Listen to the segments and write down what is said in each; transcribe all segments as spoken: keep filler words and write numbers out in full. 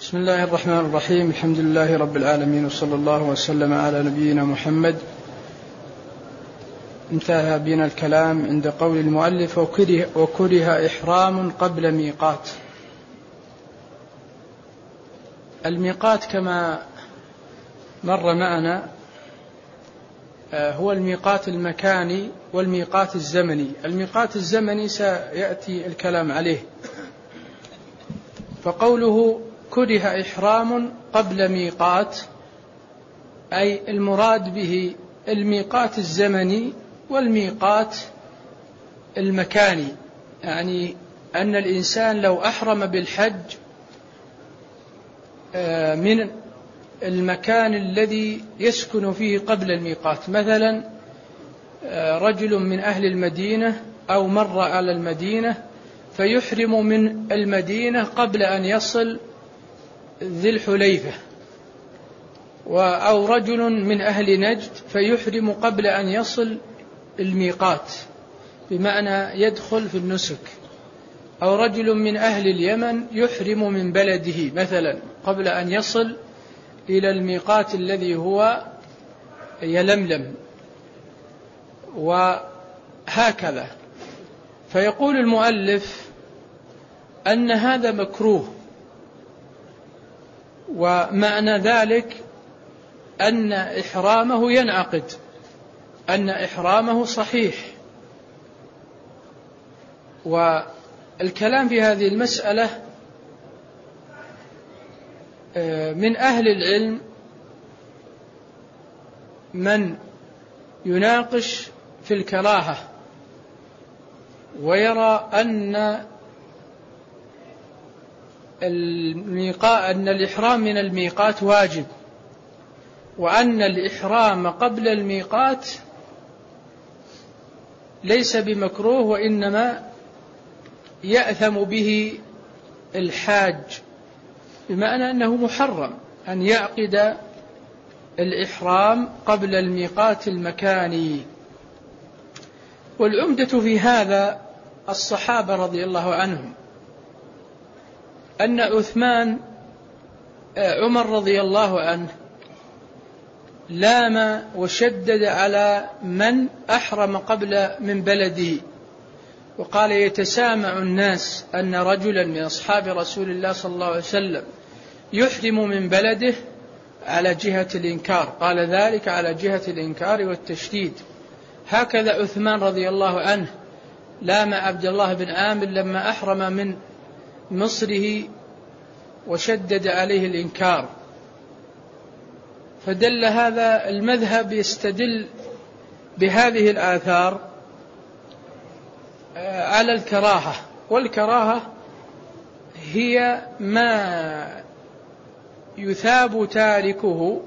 بسم الله الرحمن الرحيم. الحمد لله رب العالمين، وصلى الله وسلم على نبينا محمد. انتهى بنا الكلام عند قول المؤلف وكره, وكره إحرام قبل ميقات. الميقات كما مر معنا هو الميقات المكاني والميقات الزمني. الميقات الزمني سيأتي الكلام عليه. فقوله كره إحرام قبل ميقات أي المراد به الميقات الزمني والميقات المكاني، يعني أن الإنسان لو أحرم بالحج من المكان الذي يسكن فيه قبل الميقات، مثلا رجل من أهل المدينة أو مر على المدينة فيحرم من المدينة قبل أن يصل ذي الحليفة، أو رجل من أهل نجد فيحرم قبل أن يصل الميقات بمعنى يدخل في النسك، أو رجل من أهل اليمن يحرم من بلده مثلا قبل أن يصل إلى الميقات الذي هو يلملم، وهكذا. فيقول المؤلف أن هذا مكروه، ومعنى ذلك أن إحرامه ينعقد، أن إحرامه صحيح. والكلام في هذه المسألة من أهل العلم من يناقش في الكراهة ويرى أن الميقات أن الإحرام من الميقات واجب، وأن الإحرام قبل الميقات ليس بمكروه، وإنما يأثم به الحاج، بمعنى أنه محرم أن يعقد الإحرام قبل الميقات المكاني. والعمدة في هذا الصحابة رضي الله عنهم، أن عثمان عمر رضي الله عنه لام وشدد على من أحرم قبل من بلده، وقال يتسامع الناس أن رجلا من أصحاب رسول الله صلى الله عليه وسلم يحرم من بلده على جهة الإنكار، قال ذلك على جهة الإنكار والتشديد. هكذا عثمان رضي الله عنه لام عبد الله بن عامر لما أحرم من مصره وشدد عليه الإنكار. فدل هذا المذهب يستدل بهذه الآثار على الكراهة، والكراهة هي ما يثاب تاركه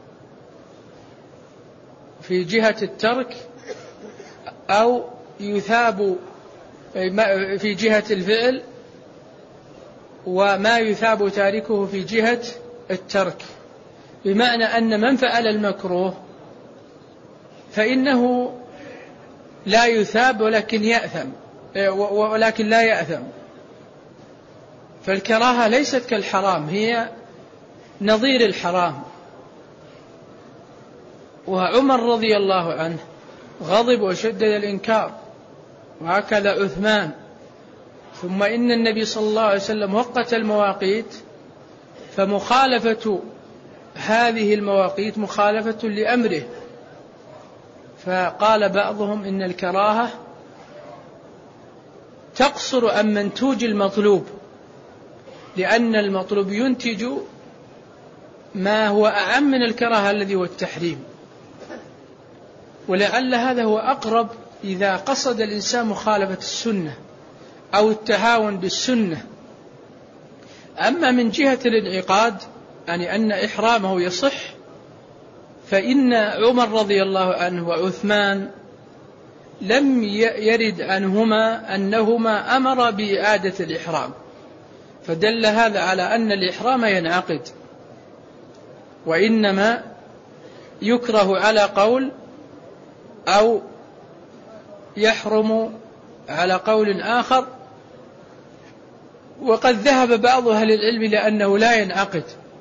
في جهة الترك، أو يثاب في جهة الفعل، وما يثاب تاركه في جهة الترك، بمعنى أن من فعل المكروه فإنه لا يثاب ولكن يأثم، ولكن لا يأثم. فالكراهة ليست كالحرام، هي نظير الحرام. وعمر رضي الله عنه غضب وشدد الإنكار، وهكذا عثمان. ثم إن النبي صلى الله عليه وسلم وقت المواقيت، فمخالفة هذه المواقيت مخالفة لأمره. فقال بعضهم إن الكراهة تقصر عن منتوج المطلوب، لأن المطلوب ينتج ما هو أعم من الكراهة الذي هو التحريم. ولعل هذا هو أقرب إذا قصد الإنسان مخالفة السنة أو التهاون بالسنة. أما من جهة الانعقاد، يعني أن إحرامه يصح، فإن عمر رضي الله عنه وعثمان لم يرد عنهما أنهما أمر بإعادة الإحرام، فدل هذا على أن الإحرام ينعقد، وإنما يكره على قول أو يحرم على قول آخر، وقد ذهب بعض أهل العلم لأنه لا ينعقد،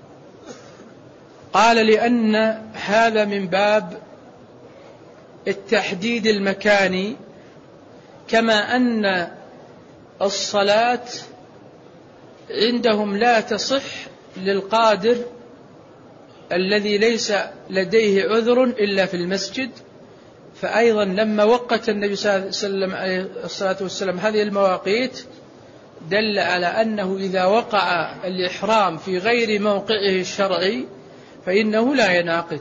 قال لأن هذا من باب التحديد المكاني، كما أن الصلاة عندهم لا تصح للقادر الذي ليس لديه عذر إلا في المسجد. فأيضا لما وقت النبي صلى الله عليه وسلم عليه الصلاة والسلام هذه المواقيت دل على أنه إذا وقع الإحرام في غير موقعه الشرعي فإنه لا ينعقد.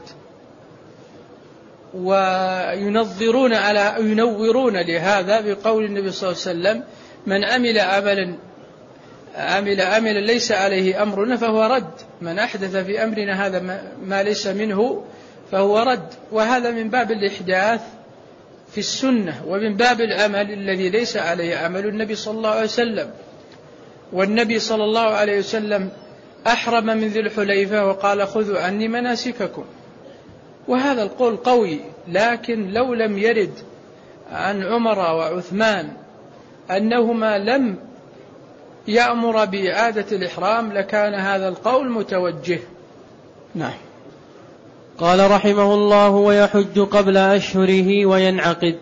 وينظرون على ينورون لهذا بقول النبي صلى الله عليه وسلم: من عمل عملا عمل عملا ليس عليه أمرنا فهو رد، من أحدث في أمرنا هذا ما ليس منه فهو رد. وهذا من باب الإحداث في السنة، ومن باب العمل الذي ليس عليه عمل النبي صلى الله عليه وسلم. والنبي صلى الله عليه وسلم أحرم من ذي الحليفة وقال: خذوا عني مناسككم. وهذا القول قوي، لكن لو لم يرد عن عمر وعثمان أنهما لم يأمر بإعادة الإحرام لكان هذا القول متوجه. نعم. قال رحمه الله: ويحج قبل أشهره وينعقد.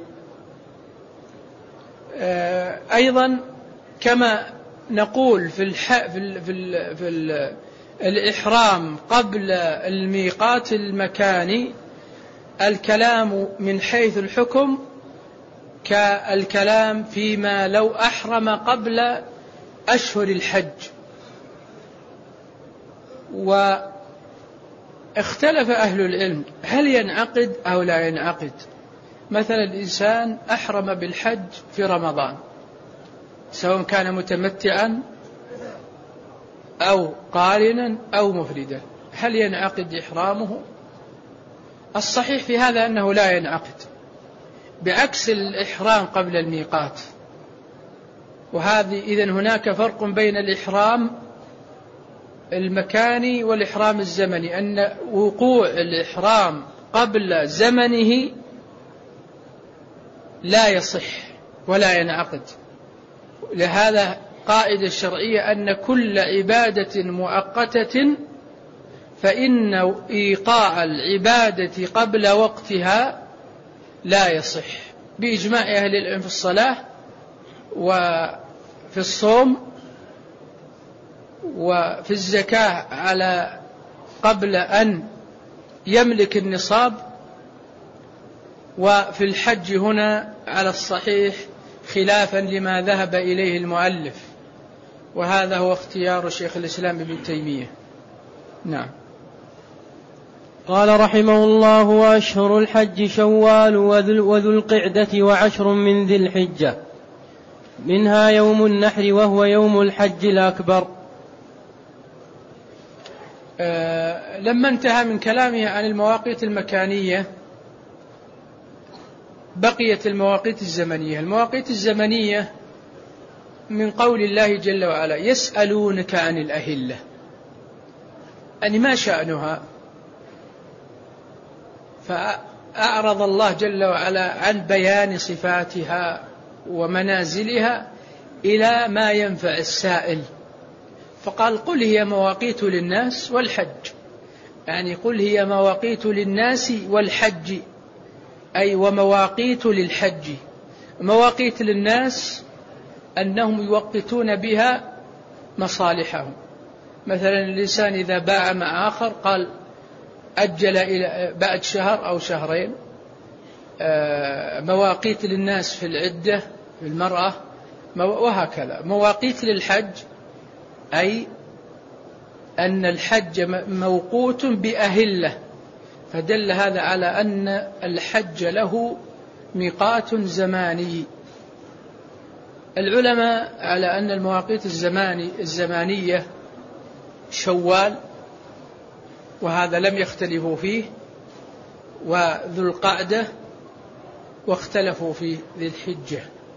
أيضا كما نقول في, الح... في, ال... في, ال... في ال... الإحرام قبل الميقات المكاني، الكلام من حيث الحكم كالكلام فيما لو أحرم قبل أشهر الحج. واختلف أهل العلم هل ينعقد أو لا ينعقد. مثلا الإنسان أحرم بالحج في رمضان، سواء كان متمتعا أو قارنا أو مفردا، هل ينعقد إحرامه؟ الصحيح في هذا أنه لا ينعقد، بعكس الإحرام قبل الميقات. وهذه إذن هناك فرق بين الإحرام المكاني والإحرام الزمني، أن وقوع الإحرام قبل زمنه لا يصح ولا ينعقد. لهذا قاعدة الشرعية أن كل عبادة مؤقتة فإن إيقاع العبادة قبل وقتها لا يصح، بإجماع أهل العلم في الصلاة وفي الصوم وفي الزكاة على قبل أن يملك النصاب، وفي الحج هنا على الصحيح خلافا لما ذهب إليه المؤلف، وهذا هو اختيار شيخ الإسلام ابن تيمية. نعم. قال رحمه الله: وأشهر الحج شوال وذو القعدة وعشر من ذي الحجة، منها يوم النحر وهو يوم الحج الأكبر. أه لما انتهى من كلامه عن المواقيت المكانية بقيت المواقيت الزمنية. المواقيت الزمنية من قول الله جل وعلا: يسألونك عن الأهلة، أن ما شأنها؟ فأعرض الله جل وعلا عن بيان صفاتها ومنازلها إلى ما ينفع السائل، فقال: قل هي مواقيت للناس والحج، يعني قل هي مواقيت للناس والحج، أي ومواقيت للحج. مواقيت للناس أنهم يوقتون بها مصالحهم. مثلا الإنسان إذا باع مع آخر قال أجل إلى بعد شهر أو شهرين. مواقيت للناس في العدة في المرأة، وهكذا. مواقيت للحج أي أن الحج موقوت بأهلة، فدل هذا على أن الحج له ميقات زماني. العلماء على أن المواقيت الزماني الزمانية شوال، وهذا لم يختلفوا فيه، وذو القعدة، واختلفوا في ذي الحجة.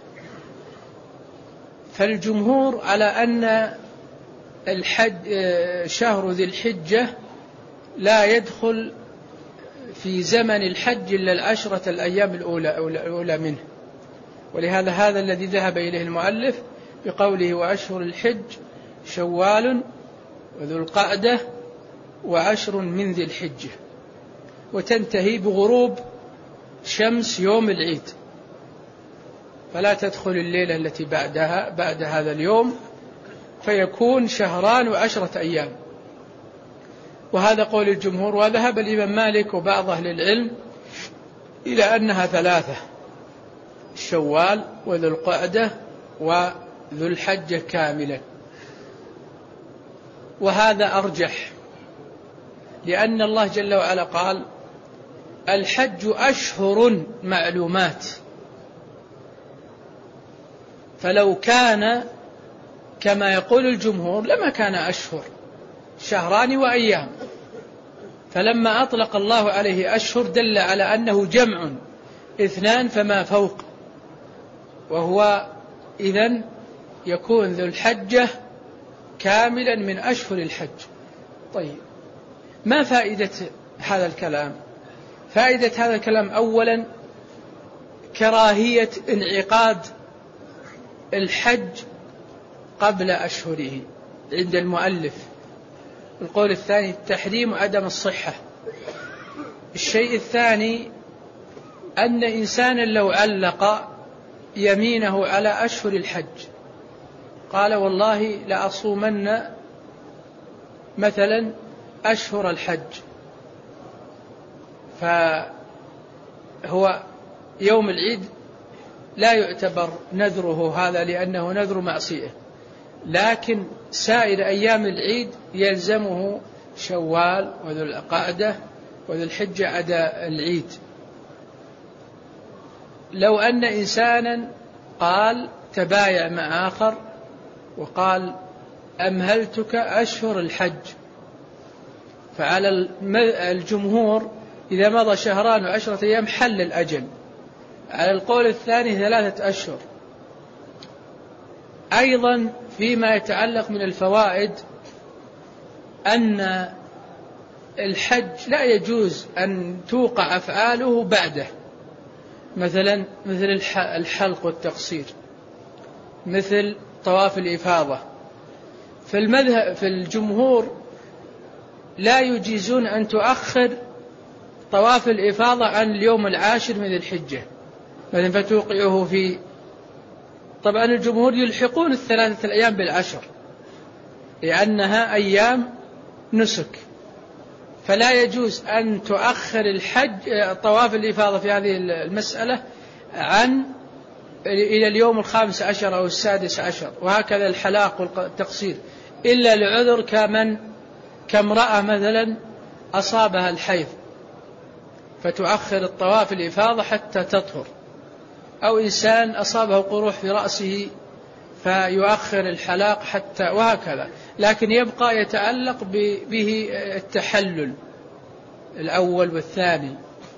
فالجمهور على أن الحج شهر ذي الحجة لا يدخل في زمن الحج إلا العشرة الأيام الأولى, الأولى منه. ولهذا هذا الذي ذهب إليه المؤلف بقوله: وأشهر الحج شوال وذو القعدة وعشر من ذي الحجة، وتنتهي بغروب شمس يوم العيد، فلا تدخل الليلة التي بعدها بعد هذا اليوم، فيكون شهران وعشرة أيام. وهذا قول الجمهور. وذهب الإمام مالك وبعض أهل العلم إلى أنها ثلاثة: شوال وذو القعدة وذو الحجة كاملا. وهذا أرجح، لأن الله جل وعلا قال: الحج أشهر معلومات. فلو كان كما يقول الجمهور لما كان أشهر، شهران وأيام، فلما أطلق الله عليه أشهر دل على أنه جمع اثنان فما فوق، وهو إذن يكون ذو الحجة كاملا من أشهر الحج. طيب، ما فائدة هذا الكلام؟ فائدة هذا الكلام أولا كراهية انعقاد الحج قبل أشهره عند المؤلف. القول الثاني التحريم وعدم الصحة. الشيء الثاني أن إنسانا لو علق يمينه على أشهر الحج، قال: والله لأصومن مثلا أشهر الحج، فهو يوم العيد لا يعتبر نذره هذا لأنه نذر معصية، لكن سائر أيام العيد يلزمه شوال وذو القعدة وذو الحجة عدا العيد. لو أن إنسانا قال تبايع مع آخر وقال: أمهلتك أشهر الحج، فعلى الجمهور إذا مضى شهران وعشرة أيام حل الأجل. على القول الثاني ثلاثة أشهر. أيضا فيما يتعلق من الفوائد أن الحج لا يجوز أن توقع أفعاله بعده، مثلا مثل الحلق والتقصير، مثل طواف الإفاضة. في المذهب في الجمهور لا يجيزون أن تؤخر طواف الإفاضة عن اليوم العاشر من الحجة مثلا فتوقعه في. طبعا الجمهور يلحقون الثلاثة الأيام بالعشر لأنها أيام نسك، فلا يجوز أن تؤخر الحج طواف الإفاضة في هذه المسألة عن إلى اليوم الخامس عشر أو السادس عشر، وهكذا الحلاق والتقصير، إلا لعذر كمن كامرأة مثلا أصابها الحيض فتؤخر الطواف الإفاضة حتى تطهر، أو إنسان أصابه قروح في رأسه فيؤخر الحلاق حتى، وهكذا. لكن يبقى يتعلق به التحلل الأول والثاني.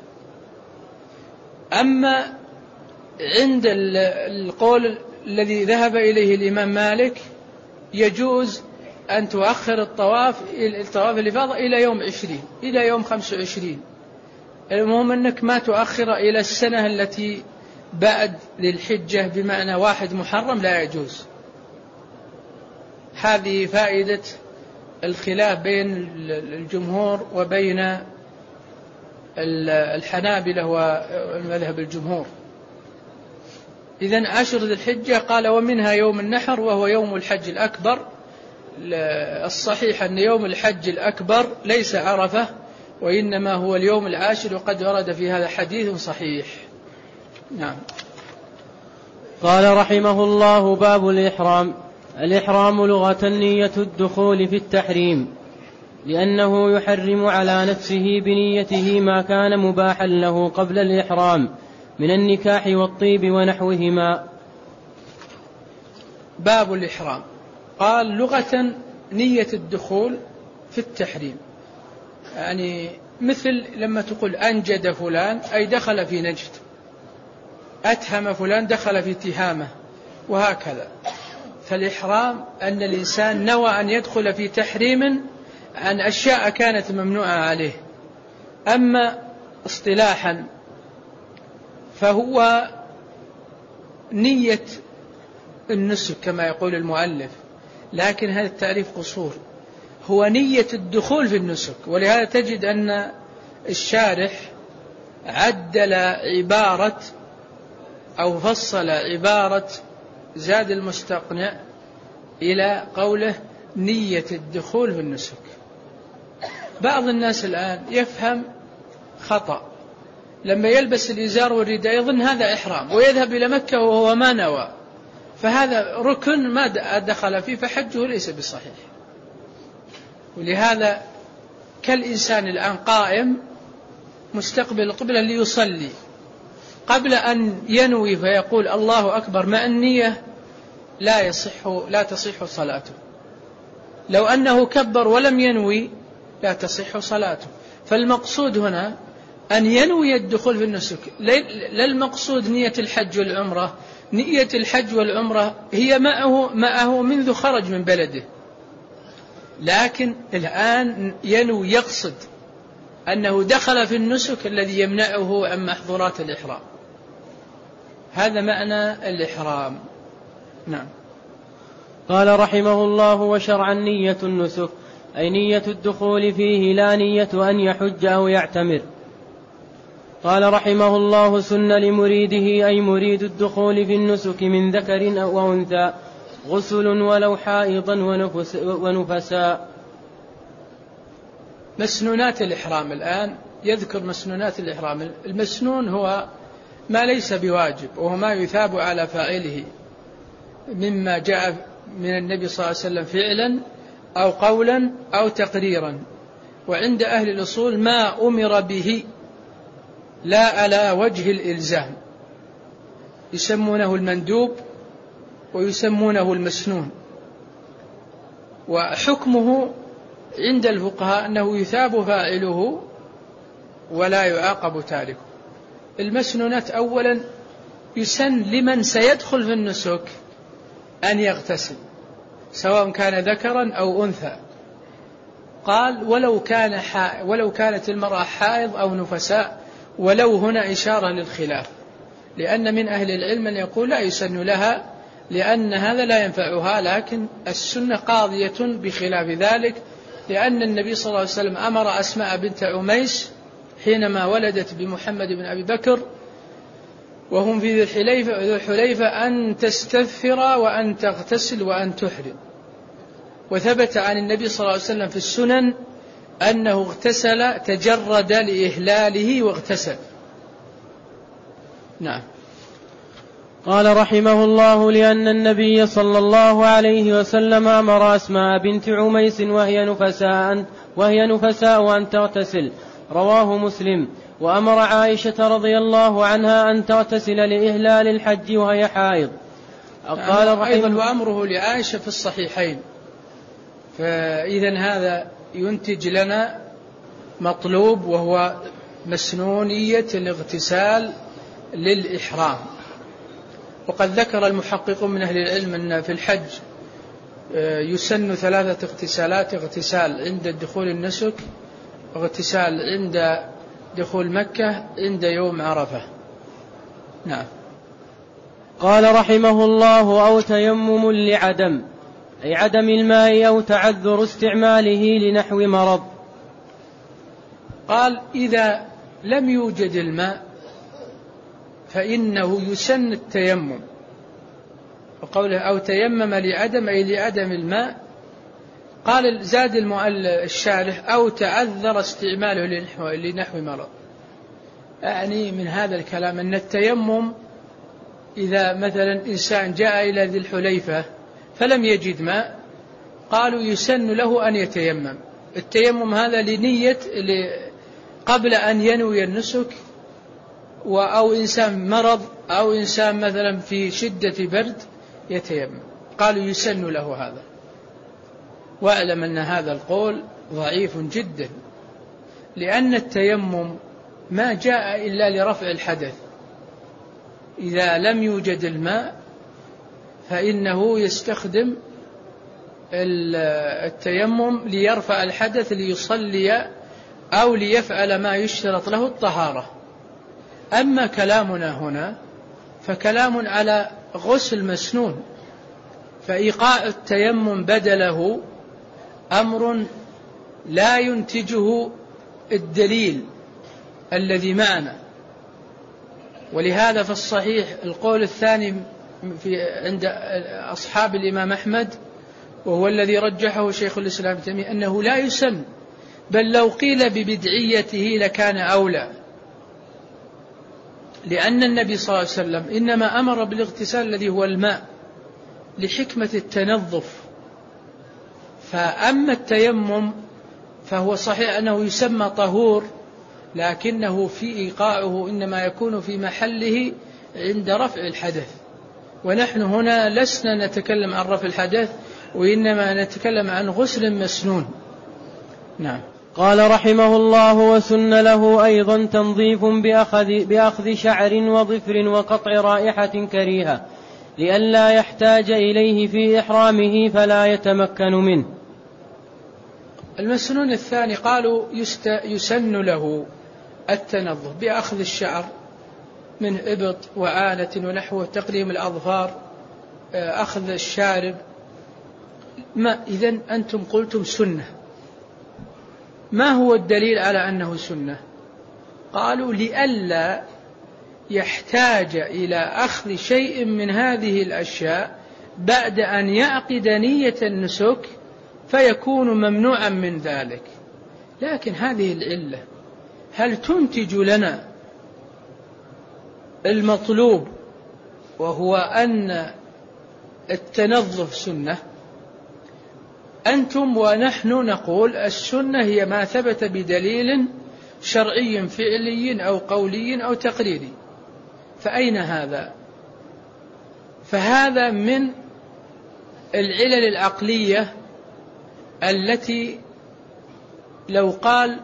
أما عند القول الذي ذهب إليه الإمام مالك يجوز أن تؤخر الطواف الطواف الإفاضة إلى يوم عشرين إلى يوم خمس وعشرين، المهم أنك ما تؤخر إلى السنة التي بعد للحجة، بمعنى واحد محرم لا يجوز. هذه فائدة الخلاف بين الجمهور وبين الحنابلة والمذهب الجمهور. إذن عشر ذي الحجة قال: ومنها يوم النحر وهو يوم الحج الأكبر. الصحيح أن يوم الحج الأكبر ليس عرفة، وإنما هو اليوم العاشر، وقد ورد في هذا حديث صحيح. نعم. قال رحمه الله: باب الإحرام. الإحرام لغة نية الدخول في التحريم، لأنه يحرم على نفسه بنيته ما كان مباحا له قبل الإحرام من النكاح والطيب ونحوهما. باب الإحرام. قال: لغة نية الدخول في التحريم، يعني مثل لما تقول أنجد فلان أي دخل في نجد، أتهم فلان دخل في تهامة، وهكذا. فالإحرام أن الإنسان نوى أن يدخل في تحريم عن أشياء كانت ممنوعة عليه. أما اصطلاحا فهو نية النسك كما يقول المؤلف، لكن هذا التعريف قصور، هو نية الدخول في النسك. ولهذا تجد أن الشارح عدل عبارة أو فصل عبارة زاد المستقنع إلى قوله نية الدخول في النسك. بعض الناس الآن يفهم خطأ، لما يلبس الإزار والرداء يظن هذا إحرام ويذهب إلى مكة وهو ما نوى، فهذا ركن ما دخل فيه فحجه ليس بصحيح. ولهذا كالإنسان الآن قائم مستقبل القبلة ليصلي، قبل أن ينوي فيقول الله أكبر مع النية لا يصح لا تصح صلاته. لو أنه كبر ولم ينوي لا تصح صلاته. فالمقصود هنا أن ينوي الدخول في النسك، لا المقصود نية الحج والعمرة. نية الحج والعمرة هي معه معه منذ خرج من بلده، لكن الآن ينوي يقصد أنه دخل في النسك الذي يمنعه عن محظورات الإحرام. هذا معنى الإحرام. نعم. قال رحمه الله: وشرعا نية النسك أي نية الدخول فيه، لا نية أن يحج أو يعتمر. قال رحمه الله: سن لمريده أي مريد الدخول في النسك من ذكر أو أنثى غسل ولو حائضا ونفس ونفساء. مسنونات الإحرام الآن يذكر مسنونات الإحرام. المسنون هو ما ليس بواجب، وهو ما يثاب على فاعله مما جاء من النبي صلى الله عليه وسلم فعلا أو قولا أو تقريرا. وعند أهل الأصول ما أمر به لا على وجه الإلزام يسمونه المندوب ويسمونه المسنون. وحكمه عند الفقهاء أنه يثاب فاعله ولا يعاقب تاركه. المسنونات أولا يسن لمن سيدخل في النسك أن يغتسل سواء كان ذكرا أو أنثى. قال ولو كان ولو كانت المرأة حائض أو نفساء، ولو هنا إشارة للخلاف، لأن من أهل العلم من يقول لا يسن لها لأن هذا لا ينفعها، لكن السنة قاضية بخلاف ذلك، لأن النبي صلى الله عليه وسلم أمر أسماء بنت عميس حينما ولدت بمحمد بن أبي بكر وهم في ذي الحليفة أن تستثفر وأن تغتسل وأن تحرم. وثبت عن النبي صلى الله عليه وسلم في السنن أنه اغتسل تجرد لإهلاله واغتسل. نعم. قال رحمه الله: لأن النبي صلى الله عليه وسلم أمر أسماء بنت عميس وهي نفساء وهي نفساء أن تغتسل، رواه مسلم. وأمر عائشة رضي الله عنها أن تغتسل لإهلال الحج وهي حائض. قال أيضا وأمره لعائشة في الصحيحين. فإذن هذا ينتج لنا مطلوب، وهو مسنونية الاغتسال للإحرام. وقد ذكر المحققون من أهل العلم أن في الحج يسن ثلاثة اغتسالات: اغتسال عند دخول النسك، اغتسال عند دخول مكة، عند يوم عرفة. نعم. قال رحمه الله: أو تيمم لعدم أي عدم الماء أو تعذر استعماله لنحو مرض. قال إذا لم يوجد الماء فإنه يسن التيمم. وقوله أو تيمم لعدم أي لعدم الماء. قال زاد الشارح أو تعذر استعماله لنحو مرض. يعني من هذا الكلام أن التيمم إذا مثلا إنسان جاء إلى ذي الحليفة فلم يجد ماء، قالوا يسن له أن يتيمم. التيمم هذا لنية قبل أن ينوي النسك، أو إنسان مرض أو إنسان مثلا في شدة برد يتيمم، قالوا يسن له هذا. واعلم أن هذا القول ضعيف جدا، لأن التيمم ما جاء إلا لرفع الحدث. إذا لم يوجد الماء فإنه يستخدم التيمم ليرفع الحدث ليصلي أو ليفعل ما يشترط له الطهارة. أما كلامنا هنا فكلام على غسل مسنون، فإيقاع التيمم بدله أمر لا ينتجه الدليل الذي معنا. ولهذا فالصحيح القول الثاني في عند أصحاب الإمام أحمد، وهو الذي رجحه شيخ الإسلام ابن تيمية، أنه لا يسن، بل لو قيل ببدعيته لكان أولى، لأن النبي صلى الله عليه وسلم إنما أمر بالاغتسال الذي هو الماء لحكمة التنظف. فأما التيمم فهو صحيح أنه يسمى طهور، لكنه في إيقاعه إنما يكون في محله عند رفع الحدث، ونحن هنا لسنا نتكلم عن رفع الحدث، وإنما نتكلم عن غسل مسنون. نعم. قال رحمه الله: وسن له أيضا تنظيف بأخذ, بأخذ شعر وظفر وقطع رائحة كريهة لئلا يحتاج إليه في إحرامه فلا يتمكن منه. المسنون الثاني قالوا يسن له التنظف بأخذ الشعر من إبط وعانة ونحوه، تقليم الأظفار، أخذ الشارب. ما إذن أنتم قلتم سنة، ما هو الدليل على أنه سنة؟ قالوا لئلا يحتاج إلى أخذ شيء من هذه الأشياء بعد أن يعقد نية النسك فيكون ممنوعا من ذلك. لكن هذه العلة هل تنتج لنا المطلوب، وهو أن التنظف سنة؟ أنتم ونحن نقول السنة هي ما ثبت بدليل شرعي فعلي أو قولي أو تقريري، فأين هذا؟ فهذا من العلل العقلية التي لو قال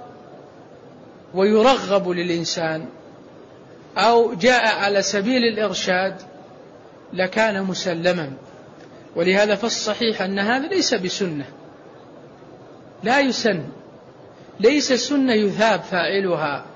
ويرغب للإنسان أو جاء على سبيل الإرشاد لكان مسلما. ولهذا فالصحيح أن هذا ليس بسنة، لا يسن، ليس سنة يثاب فاعلها،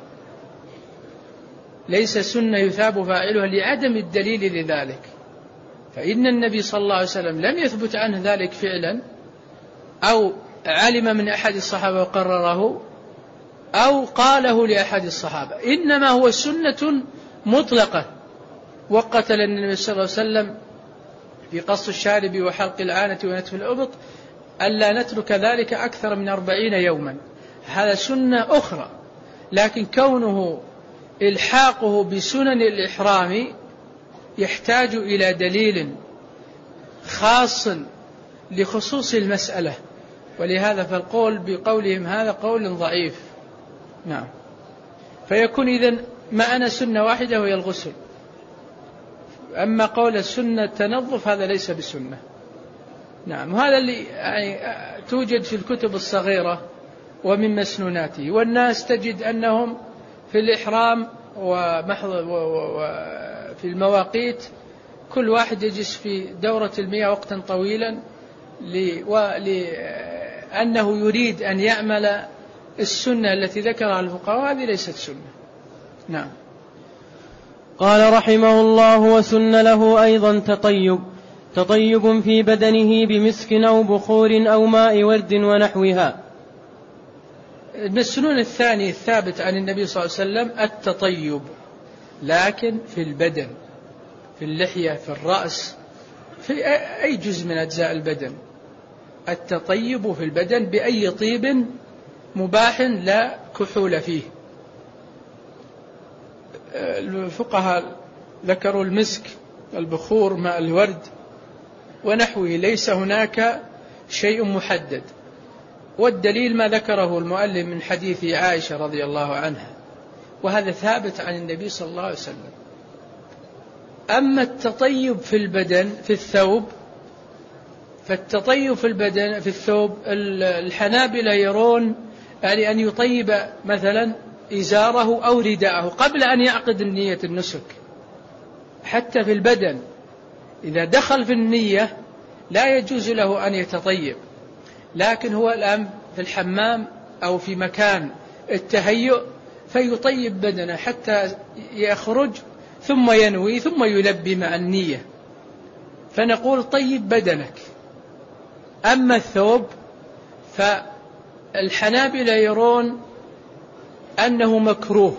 ليس سنة يثاب فاعلها لعدم الدليل لذلك. فإن النبي صلى الله عليه وسلم لم يثبت عنه ذلك فعلا، أو علم من أحد الصحابة وقرره، أو قاله لأحد الصحابة، إنما هو سنة مطلقة وقت النبي صلى الله عليه وسلم في قص الشارب وحلق العانة ونتف الأبط ألا نترك ذلك أكثر من أربعين يوما. هذا سنة أخرى، لكن كونه إلحاقه بسنن الإحرام يحتاج إلى دليل خاص لخصوص المسألة، ولهذا فالقول بقولهم هذا قول ضعيف. نعم. فيكون إذن معنا سنة واحدة وهي الغسل، أما قول السنة التنظف هذا ليس بسنة. نعم. وهذا اللي يعني توجد في الكتب الصغيرة ومن مسنوناته، والناس تجد أنهم في الإحرام وفي المواقيت كل واحد يجلس في دورة المياه وقتا طويلا لأنه يريد أن يعمل السنة التي ذكرها الفقهاء، هذه ليست سنة. نعم. قال رحمه الله: وسن له أيضا تطيب تطيب في بدنه بمسك أو بخور أو ماء ورد ونحوها. من السنون الثاني الثابت عن النبي صلى الله عليه وسلم التطيب، لكن في البدن، في اللحية، في الرأس، في أي جزء من أجزاء البدن. التطيب في البدن بأي طيب مباح لا كحول فيه. الفقهاء ذكروا المسك، البخور، ماء الورد ونحوه، ليس هناك شيء محدد. والدليل ما ذكره المؤلف من حديث عائشة رضي الله عنها، وهذا ثابت عن النبي صلى الله عليه وسلم. أما التطيب في البدن في الثوب، فالتطيب في البدن في الثوب الحنابلة يرون يعني أن يطيب مثلا إزاره أو رداءه قبل أن يعقد النية النسك. حتى في البدن إذا دخل في النية لا يجوز له أن يتطيب، لكن هو الآن في الحمام أو في مكان التهيؤ فيطيب بدنه حتى يخرج ثم ينوي ثم يلبي مع النية. فنقول طيب بدنك. أما الثوب فالحنابلة يرون أنه مكروه،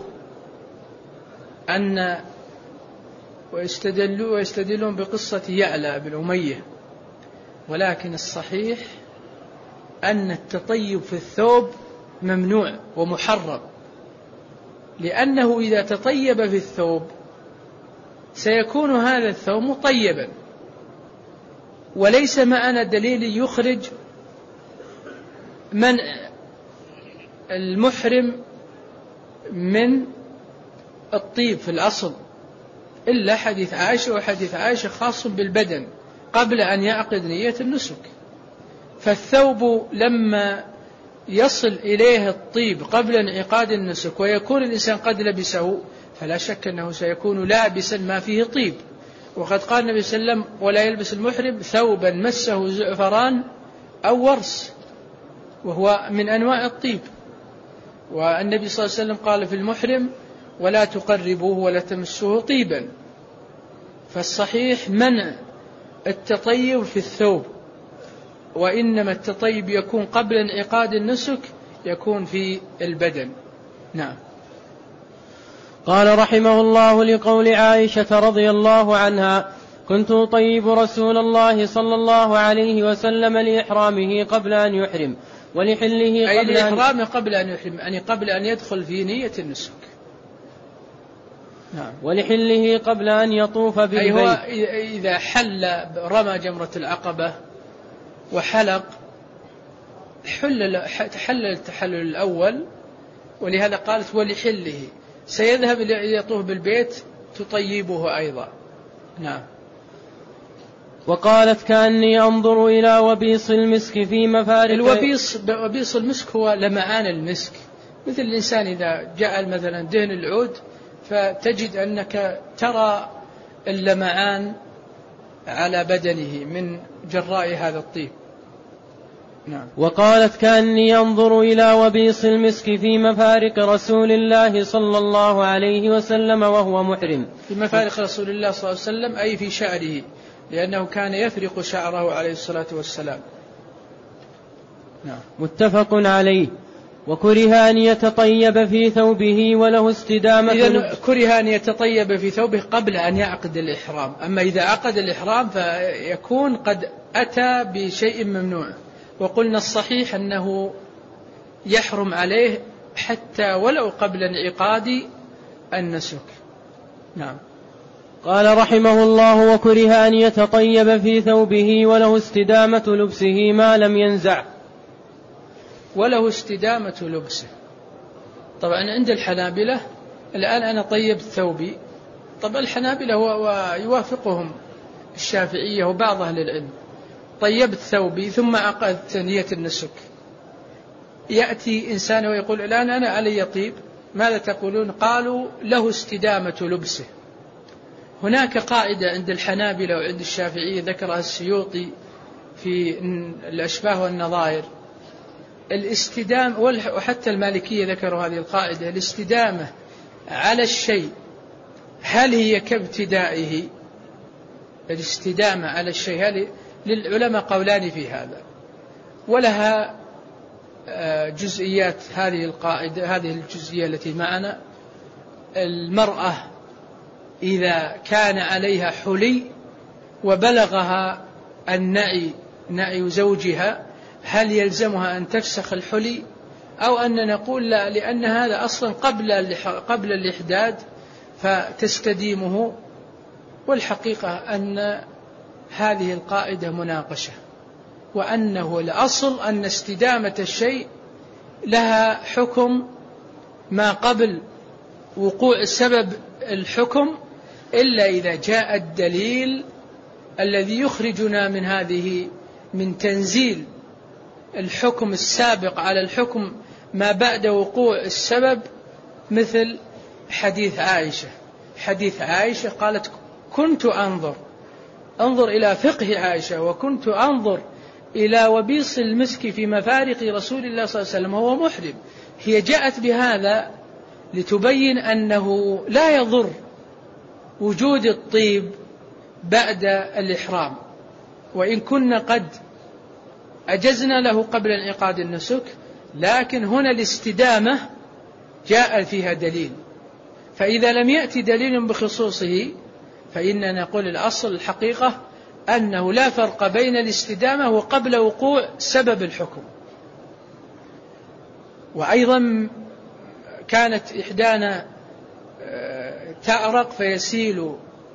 أن ويستدلون, ويستدلون بقصة يعلى بن أمية، ولكن الصحيح أن التطيب في الثوب ممنوع ومحرم، لأنه إذا تطيب في الثوب سيكون هذا الثوب مطيبا، وليس معنا دليل يخرج من المحرم من الطيب في الأصل إلا حديث عائشة، وحديث عائشة خاص بالبدن قبل أن يعقد نية النسك. فالثوب لما يصل إليه الطيب قبل انعقاد النسك ويكون الإنسان قد لبسه، فلا شك أنه سيكون لابسا ما فيه طيب. وقد قال النبي صلى الله عليه وسلم: ولا يلبس المحرم ثوبا مسه زعفران أو ورس، وهو من أنواع الطيب. والنبي صلى الله عليه وسلم قال في المحرم: ولا تقربوه ولا تمسوه طيبا. فالصحيح منع التطيب في الثوب، وإنما التطيب يكون قبل انعقاد النسك، يكون في البدن. نعم. قال رحمه الله: لقول عائشة رضي الله عنها: كنت أطيب رسول الله صلى الله عليه وسلم لإحرامه قبل أن يحرم ولحله أي قبل لإحرامه قبل أن يحرم، يعني قبل أن يدخل في نية النسك. نعم. ولحله قبل أن يطوف بالبيت. أي هو إذا حل رمى جمرة العقبة وحلق حل تحلل التحلل الأول، ولهذا قالت ولحله، سيذهب يطوف بالبيت تطيبه أيضا. نعم. وقالت: كأني أنظر إلى وبيص المسك في مفارق. الوبيص وبيص المسك هو لمعان المسك، مثل الإنسان إذا جعل مثلا دهن العود فتجد أنك ترى اللمعان على بدنه من جراء هذا الطيب. نعم. وقالت: كأني أنظر إلى وبيص المسك في مفارق رسول الله صلى الله عليه وسلم وهو محرم. في مفارق رسول الله صلى الله عليه وسلم أي في شعره، لأنه كان يفرق شعره عليه الصلاة والسلام. نعم. متفق عليه. وكره أن يتطيب في ثوبه وله استدامة. إذن كره أن يتطيب في ثوبه قبل أن يعقد الإحرام، أما إذا عقد الإحرام فيكون قد أتى بشيء ممنوع. وقلنا الصحيح أنه يحرم عليه حتى ولو قبل انعقاد النسك. نعم. قال رحمه الله: وكره أن يتطيب في ثوبه وله استدامة لبسه ما لم ينزع. وله استدامة لبسه، طبعا عند الحنابلة الآن أنا طيبت ثوبي، طبعا الحنابلة ويوافقهم الشافعية وبعض أهل العلم، طيبت ثوبي ثم عقدت نية النسك. يأتي إنسان ويقول الآن أنا علي طيب، ماذا تقولون؟ قالوا له استدامة لبسه. هناك قاعدة عند الحنابلة وعند الشافعية ذكرها السيوطي في الأشباه والنظائر، الاستدامة، وحتى المالكية ذكروا هذه القاعدة، الاستدامة على الشيء هل هي كابتدائه؟ الاستدامة على الشيء هل للعلماء قولان في هذا، ولها جزئيات هذه القاعدة. هذه الجزئية التي معنا: المرأة إذا كان عليها حلي وبلغها النعي نعي زوجها هل يلزمها أن تفسخ الحلي، أو أن نقول لا، لأن هذا أصلا قبل قبل الإحداد فتستديمه. والحقيقة أن هذه القاعدة مناقشة، وأنه الأصل أن استدامة الشيء لها حكم ما قبل وقوع سبب الحكم، إلا إذا جاء الدليل الذي يخرجنا من هذه من تنزيل الحكم السابق على الحكم ما بعد وقوع السبب، مثل حديث عائشة. حديث عائشة قالت: كنت أنظر أنظر إلى فقه عائشة، وكنت أنظر إلى وبيص المسك في مفارق رسول الله صلى الله عليه وسلم وهو محرم. هي جاءت بهذا لتبين أنه لا يضر وجود الطيب بعد الإحرام، وإن كنا قد أجزنا له قبل انعقاد النسك، لكن هنا الاستدامة جاء فيها دليل، فإذا لم يأتي دليل بخصوصه فإننا نقول الأصل الحقيقة أنه لا فرق بين الاستدامة وقبل وقوع سبب الحكم. وأيضا كانت إحدانا تأرق فيسيل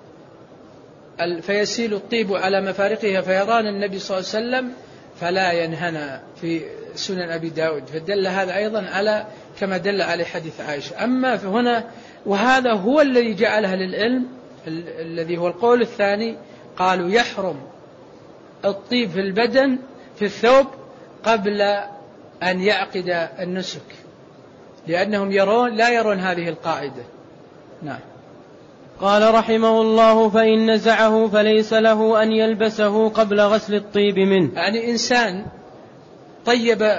فيسيل الطيب على مفارقها فيران النبي صلى الله عليه وسلم فلا ينهنا في سنن أبي داود، فدل هذا أيضا على كما دل عليه حديث عائشة. أما هنا وهذا هو الذي جعل أهل العلم الذي هو القول الثاني قالوا يحرم الطيب في البدن في الثوب قبل أن يعقد النسك، لأنهم يرون لا يرون هذه القاعدة. نعم. قال رحمه الله: فإن نزعه فليس له أن يلبسه قبل غسل الطيب منه. يعني إنسان طيب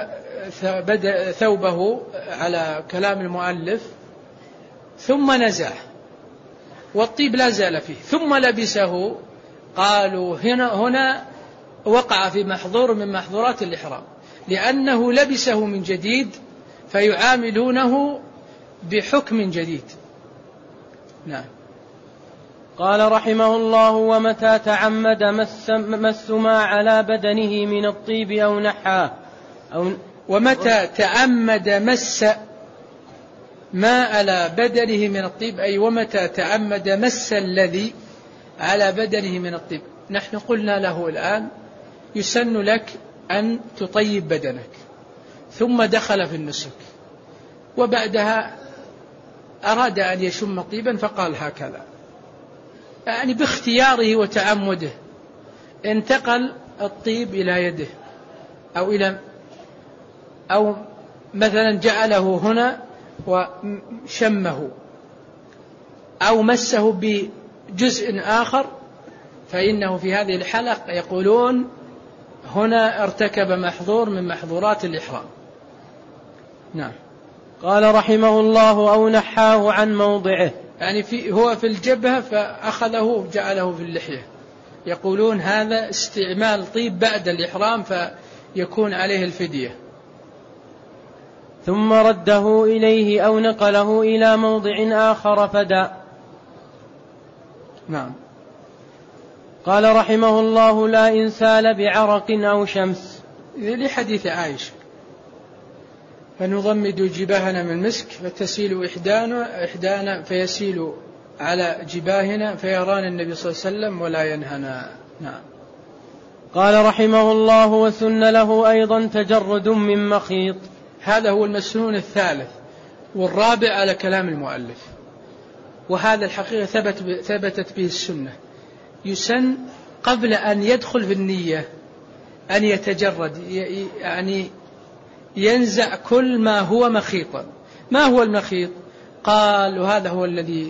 ثوبه على كلام المؤلف ثم نزع والطيب لا زال فيه ثم لبسه، قالوا هنا, هنا وقع في محظور من محظورات الإحرام، لأنه لبسه من جديد فيعاملونه بحكم جديد. نعم. قال رحمه الله: ومتى تعمد مس, مس ما على بدنه من الطيب أو نحاه أو ومتى تعمد مس ما على بدنه من الطيب، أي ومتى تعمد مس الذي على بدنه من الطيب. نحن قلنا له الآن يسن لك أن تطيب بدنك، ثم دخل في النسك وبعدها أراد أن يشم طيبا فقال هكذا، يعني باختياره وتعمده انتقل الطيب إلى يده أو إلى أو مثلا جعله هنا وشمه أو مسه بجزء آخر، فإنه في هذه الحالة يقولون هنا ارتكب محظور من محظورات الإحرام. نعم. قال رحمه الله: أو نحاه عن موضعه، يعني في هو في الجبهة فأخذه وجعله في اللحية، يقولون هذا استعمال طيب بعد الإحرام فيكون عليه الفدية. ثم رده إليه أو نقله إلى موضع آخر فدى. نعم. قال رحمه الله: لا إنسال بعرق أو شمس، لحديث عائشة: فنضمد جباهنا من مسك فتسيل إحدانا, إحدانا فيسيل على جباهنا فيران النبي صلى الله عليه وسلم ولا ينهنا. نعم. قال رحمه الله: وسن له أيضا تجرد من مخيط. هذا هو المسنون الثالث والرابع على كلام المؤلف، وهذا الحقيقة ثبت ثبتت به السنة. يسن قبل أن يدخل في النية أن يتجرد، يعني ينزع كل ما هو مخيطا. ما هو المخيط؟ قال وهذا هو الذي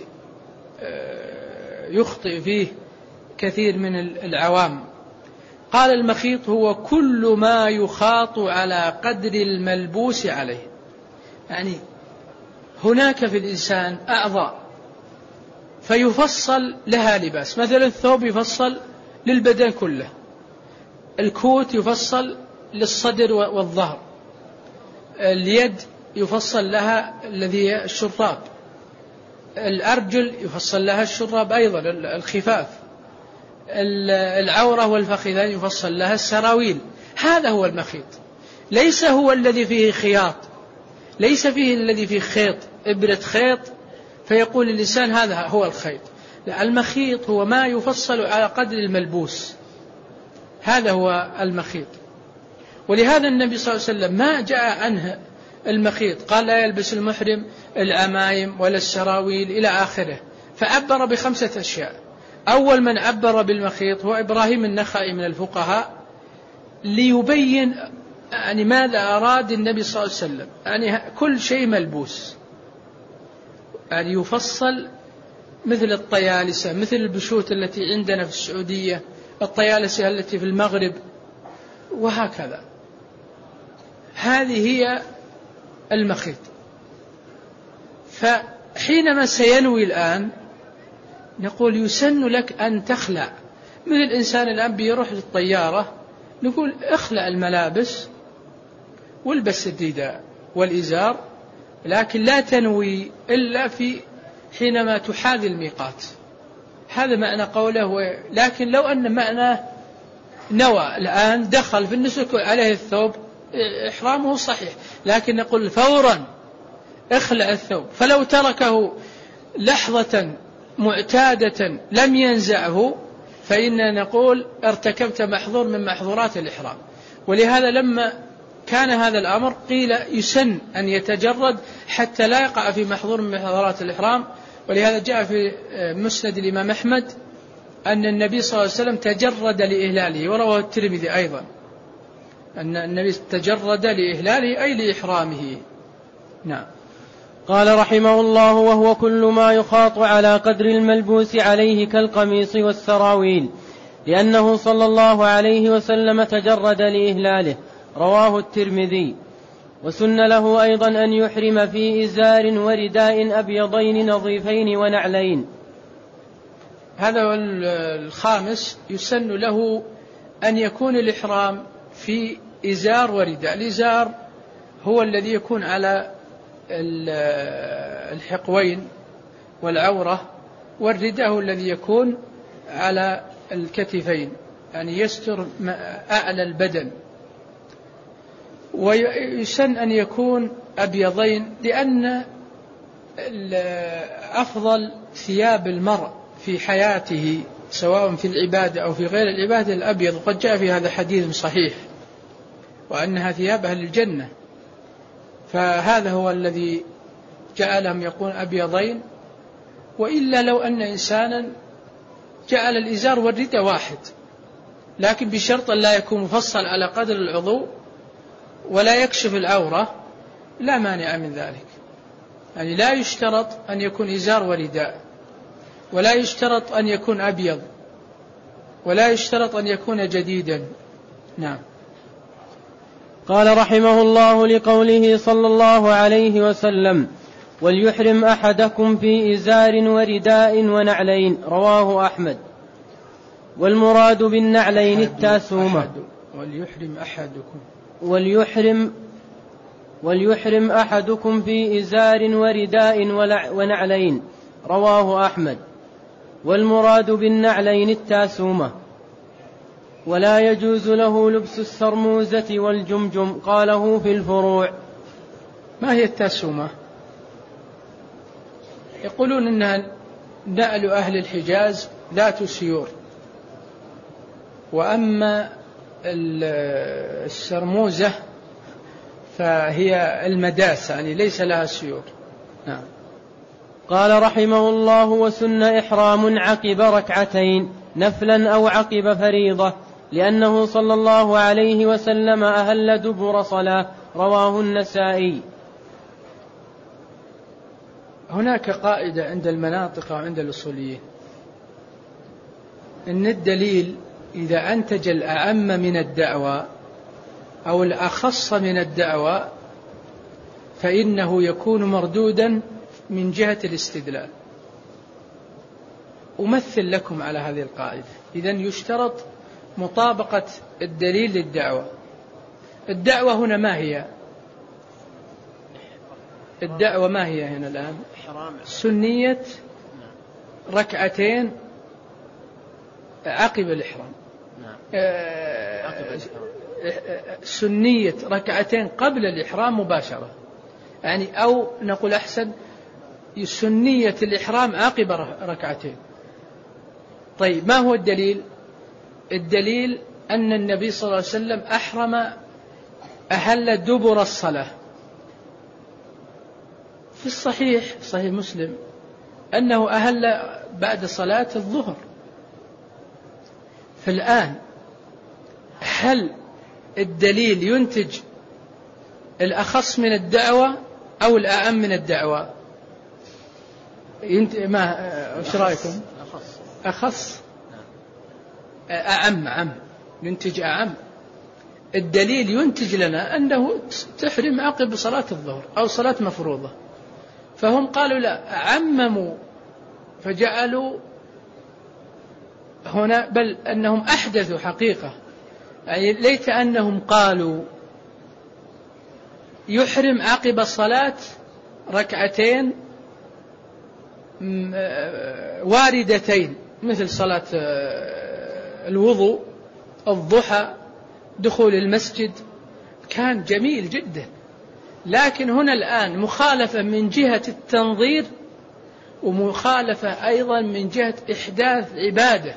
يخطئ فيه كثير من العوام. قال المخيط هو كل ما يخاط على قدر الملبوس عليه، يعني هناك في الإنسان أعضاء فيفصل لها لباس، مثلا الثوب يفصل للبدن كله، الكوت يفصل للصدر والظهر، اليد يفصل لها الذي الشراب، الأرجل يفصل لها الشراب أيضا الخفاف، العورة والفخذين يفصل لها السراويل. هذا هو المخيط، ليس هو الذي فيه خياط، ليس فيه الذي فيه خيط إبرة خيط فيقول الإنسان هذا هو الخيط. لا، المخيط هو ما يفصل على قدر الملبوس، هذا هو المخيط. ولهذا النبي صلى الله عليه وسلم ما جاء عنه المخيط، قال لا يلبس المحرم العمايم ولا السراويل إلى آخره، فعبر بخمسة أشياء. أول من عبر بالمخيط هو إبراهيم النخعي من الفقهاء ليبين يعني ماذا أراد النبي صلى الله عليه وسلم، يعني كل شيء ملبوس، يعني يفصل مثل الطيالسة، مثل البشوت التي عندنا في السعودية، الطيالسة التي في المغرب، وهكذا. هذه هي المخيط. فحينما سينوي الآن نقول يسن لك أن تخلع مثل إنسان الآن بيروح للطيارة نقول اخلع الملابس والبس الرداء والإزار، لكن لا تنوي إلا في حينما تحاذي الميقات. هذا معنى قوله. لكن لو أن معناه نوى الآن دخل في النسك عليه الثوب إحرامه صحيح، لكن نقول فورا اخلع الثوب، فلو تركه لحظة معتادة لم ينزعه فإننا نقول ارتكبت محظور من محظورات الإحرام. ولهذا لما كان هذا الأمر قيل يسن أن يتجرد حتى لا يقع في محظور من محظورات الإحرام. ولهذا جاء في مسند الإمام أحمد أن النبي صلى الله عليه وسلم تجرد لإهلاله، ورواه الترمذي أيضا أن النبي تجرد لإهلاله أي لإحرامه. نعم. قال رحمه الله: وهو كل ما يخاط على قدر الملبوس عليه كالقميص والسراويل، لأنه صلى الله عليه وسلم تجرد لإهلاله، رواه الترمذي. وسن له أيضا أن يحرم في إزار ورداء أبيضين نظيفين ونعلين. هذا هو الخامس، يسن له أن يكون الإحرام في إزار ورداء. الإزار هو الذي يكون على الحقوين والعورة، والرداء هو الذي يكون على الكتفين، يعني يستر أعلى البدن. ويسن أن يكون أبيضين، لأن أفضل ثياب المرء في حياته سواء في العبادة أو في غير العبادة الأبيض، وقد جاء في هذا حديث صحيح وأنها ثياب أهل الجنة، فهذا هو الذي جعلهم يكون أبيضين. وإلا لو أن إنسانا جعل الإزار والرداء واحد، لكن بشرط لا يكون مفصل على قدر العضو ولا يكشف العورة، لا مانع من ذلك. يعني لا يشترط أن يكون إزار ورداء، ولا يشترط أن يكون أبيض، ولا يشترط أن يكون جديدا. نعم. قال رحمه الله: لقوله صلى الله عليه وسلم: وليحرم أحدكم في إزار ورداء ونعلين، رواه أحمد. والمراد بالنعلين التاسومة. وليحرم أحدكم وليحرم وليحرم أحدكم في إزار ورداء ونعلين، رواه أحمد. والمراد بالنعلين التاسومة. ولا يجوز له لبس السرموزة والجمجم، قاله في الفروع. ما هي التاسومة؟ يقولون إنها نعل أهل الحجاز ذات سيور، وأما السرموزة فهي المداس، يعني ليس لها سيور. نعم. قال رحمه الله: وسن إحرام عقب ركعتين نفلا أو عقب فريضة، لأنه صلى الله عليه وسلم أهل دبر صلاة، رواه النسائي. هناك قاعدة عند المناطق وعند الأصوليين، إن الدليل إذا أنتج الأعم من الدعوى أو الأخص من الدعوى فإنه يكون مردودا من جهة الاستدلال. أمثل لكم على هذه القاعدة. إذن يشترط مطابقة الدليل للدعوة. الدعوة هنا ما هي؟ الدعوة ما هي هنا الآن؟ سنية ركعتين عقب الإحرام، سنية ركعتين قبل الإحرام مباشرة، يعني أو نقول أحسن سنية الإحرام عقب ركعتين. طيب ما هو الدليل؟ الدليل أن النبي صلى الله عليه وسلم أحرم أهل دبر الصلاة. في الصحيح صحيح مسلم أنه أهل بعد صلاة الظهر. فالآن هل الدليل ينتج الأخص من الدعوة أو الأعم من الدعوة؟ ما ايش رايكم؟ أخص أخص أعم أعم ينتج أعم. الدليل ينتج لنا أنه تحرم عقب صلاة الظهر أو صلاة مفروضة، فهم قالوا لا، عمموا فجعلوا هنا، بل أنهم أحدثوا حقيقة، يعني ليت أنهم قالوا يحرم عقب الصلاة ركعتين واردتين مثل صلاة الوضوء، الضحى، دخول المسجد، كان جميل جدا. لكن هنا الآن مخالفة من جهة التنظير، ومخالفة أيضا من جهة إحداث عبادة.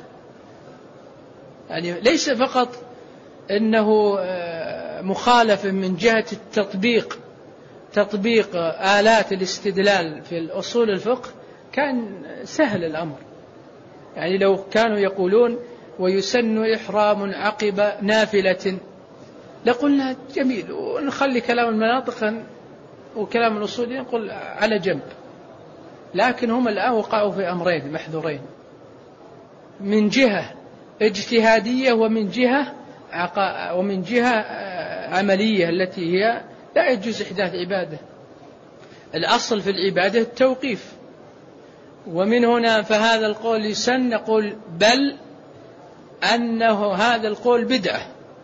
يعني ليس فقط أنه مخالفة من جهة التطبيق، تطبيق آلات الاستدلال في الأصول الفقه كان سهل الأمر. يعني لو كانوا يقولون ويسن إحرام عقب نافلة لقلنا جميل، ونخلي كلام المناطق وكلام الأصول نقول على جنب. لكن هم الآن وقعوا في أمرين محذورين، من جهة اجتهادية ومن جهة عقا ومن جهة عملية التي هي لا يجوز إحداث عبادة. الأصل في العبادة التوقيف، ومن هنا فهذا القول يسن، نقول بل أنه هذا القول بدعة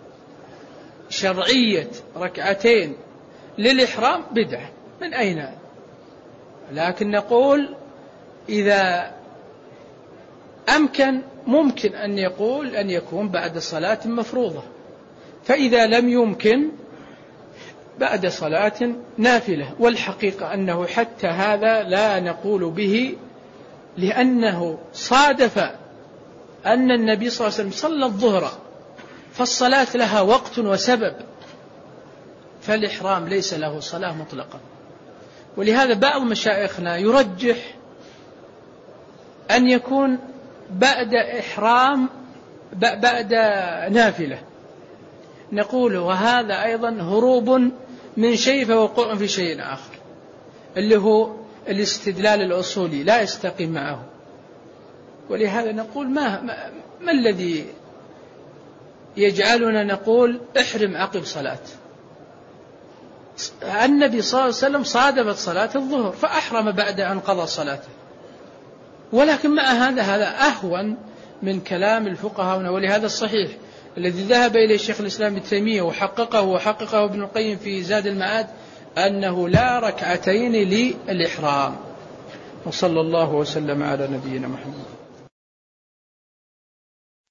شرعية، ركعتين للإحرام بدعة من أين؟ لكن نقول إذا أمكن ممكن أن يقول أن يكون بعد صلاة مفروضة، فإذا لم يمكن بعد صلاة نافلة. والحقيقة أنه حتى هذا لا نقول به، لأنه صادف أن النبي صلى الله عليه وسلم صلى الظهر، فالصلاة لها وقت وسبب، فالإحرام ليس له صلاة مطلقا. ولهذا بعض مشايخنا يرجح أن يكون بعد إحرام بعد نافلة. نقول وهذا أيضا هروب من شيء فوقوع في شيء آخر، اللي هو الاستدلال الأصولي لا يستقيم معه. ولهذا نقول ما, ما, ما الذي يجعلنا نقول احرم عقب صلاة؟ النبي صلى الله عليه وسلم صادفت صلاة الظهر فأحرم بعد أن قضى صلاته، ولكن مع هذا هذا أهون من كلام الفقهاء. ولهذا الصحيح الذي ذهب إليه الشيخ الإسلام ابن تيمية وحققه وحققه ابن القيم في زاد المعاد أنه لا ركعتين للإحرام. وصلى الله وسلم على نبينا محمد.